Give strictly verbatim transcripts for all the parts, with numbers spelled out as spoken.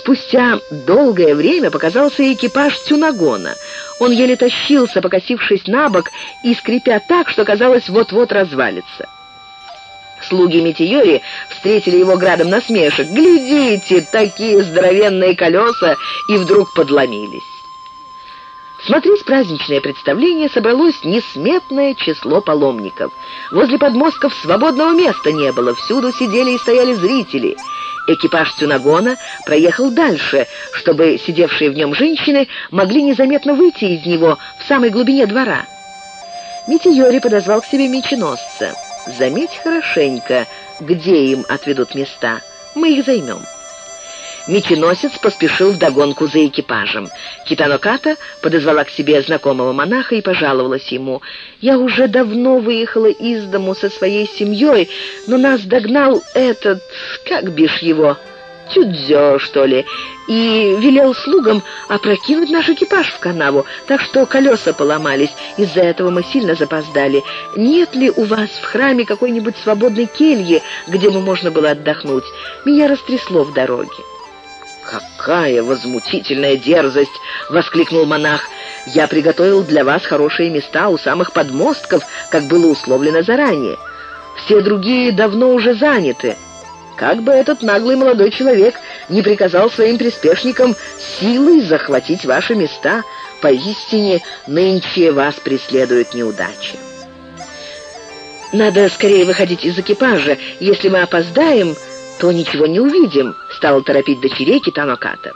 Спустя долгое время показался экипаж Тюнагона. Он еле тащился, покосившись на бок и скрипя так, что казалось, вот-вот развалится. Слуги Метиори встретили его градом насмешек. «Глядите, такие здоровенные колеса!» и вдруг подломились. Смотреть праздничное представление собралось несметное число паломников. Возле подмостков свободного места не было, всюду сидели и стояли зрители. Экипаж Тюнагона проехал дальше, чтобы сидевшие в нем женщины могли незаметно выйти из него в самой глубине двора. Метиори подозвал к себе меченосца. «Заметь хорошенько, где им отведут места. Мы их займем». Меченосец поспешил вдогонку за экипажем. Китано Ката подозвала к себе знакомого монаха и пожаловалась ему. «Я уже давно выехала из дому со своей семьей, но нас догнал этот, как бишь его, Тюдзё, что ли, и велел слугам опрокинуть наш экипаж в канаву, так что колеса поломались. Из-за этого мы сильно запоздали. Нет ли у вас в храме какой-нибудь свободной кельи, где бы можно было отдохнуть? Меня растрясло в дороге». «Какая возмутительная дерзость!» — воскликнул монах. «Я приготовил для вас хорошие места у самых подмостков, как было условлено заранее. Все другие давно уже заняты. Как бы этот наглый молодой человек не приказал своим приспешникам силой захватить ваши места, поистине нынче вас преследует неудача. Надо скорее выходить из экипажа. Если мы опоздаем, то ничего не увидим», — стал торопить дочерей Китано Ката.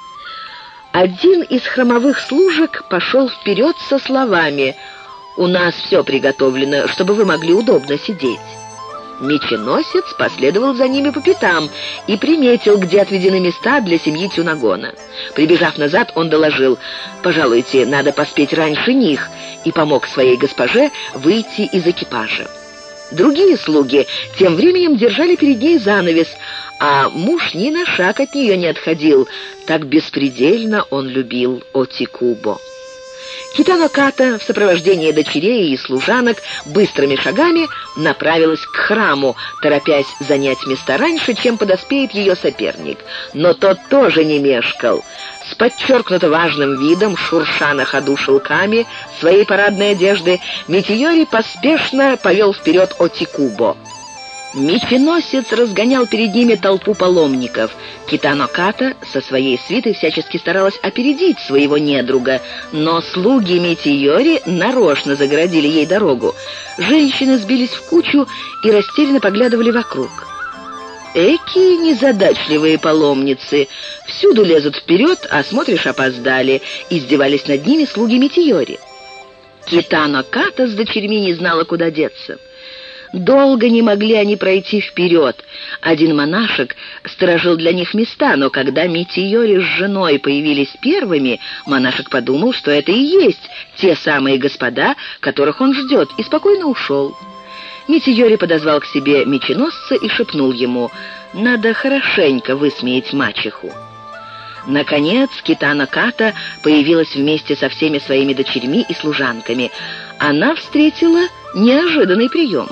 Один из храмовых служек пошел вперед со словами: «У нас все приготовлено, чтобы вы могли удобно сидеть». Меченосец последовал за ними по пятам и приметил, где отведены места для семьи Тюнагона. Прибежав назад, он доложил: «Пожалуйте, надо поспеть раньше них», и помог своей госпоже выйти из экипажа. Другие слуги тем временем держали перед ней занавес, а муж ни на шаг от нее не отходил. Так беспредельно он любил Отикубо. Китано Ката в сопровождении дочерей и служанок быстрыми шагами направилась к храму, торопясь занять места раньше, чем подоспеет ее соперник. Но тот тоже не мешкал. С подчеркнуто важным видом, шурша на ходу шелками своей парадной одежды, Метиори поспешно повел вперед Отикубо. Меченосец разгонял перед ними толпу паломников. Китано Ката со своей свитой всячески старалась опередить своего недруга, но слуги Метиори нарочно загородили ей дорогу. Женщины сбились в кучу и растерянно поглядывали вокруг. «Эки незадачливые паломницы! Всюду лезут вперед, а смотришь, опоздали!» — издевались над ними слуги Метиори. Китано Ката с дочерьми не знала, куда деться. Долго не могли они пройти вперед. Один монашек сторожил для них места, но когда Метиори с женой появились первыми, монашек подумал, что это и есть те самые господа, которых он ждет, и спокойно ушел. Метиори подозвал к себе меченосца и шепнул ему: «Надо хорошенько высмеять мачеху». Наконец Китано Ката появилась вместе со всеми своими дочерьми и служанками. Она встретила неожиданный прием.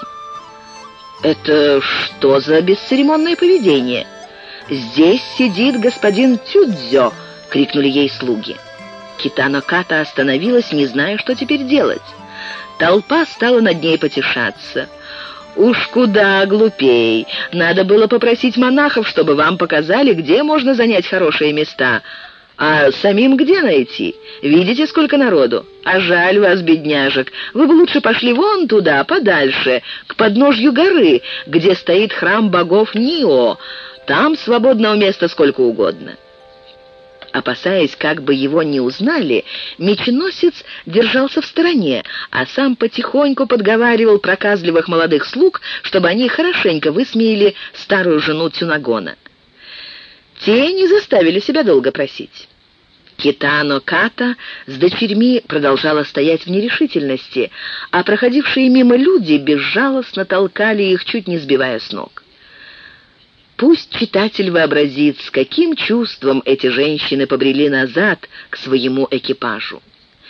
«Это что за бесцеремонное поведение? Здесь сидит господин Тюдзё!» — крикнули ей слуги. Китано Ката остановилась, не зная, что теперь делать. Толпа стала над ней потешаться. «Уж куда глупей! Надо было попросить монахов, чтобы вам показали, где можно занять хорошие места. А самим где найти? Видите, сколько народу? А жаль вас, бедняжек. Вы бы лучше пошли вон туда, подальше, к подножью горы, где стоит храм богов Нио. Там свободного места сколько угодно». Опасаясь, как бы его не узнали, меченосец держался в стороне, а сам потихоньку подговаривал проказливых молодых слуг, чтобы они хорошенько высмеяли старую жену Тюнагона. Те не заставили себя долго просить. Китано Ката с дочерьми продолжала стоять в нерешительности, а проходившие мимо люди безжалостно толкали их, чуть не сбивая с ног. Пусть читатель вообразит, с каким чувством эти женщины побрели назад к своему экипажу.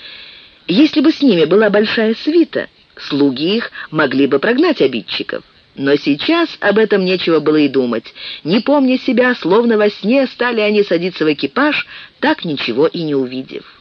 Если бы с ними была большая свита, слуги их могли бы прогнать обидчиков. Но сейчас об этом нечего было и думать. Не помня себя, словно во сне, стали они садиться в экипаж, так ничего и не увидев.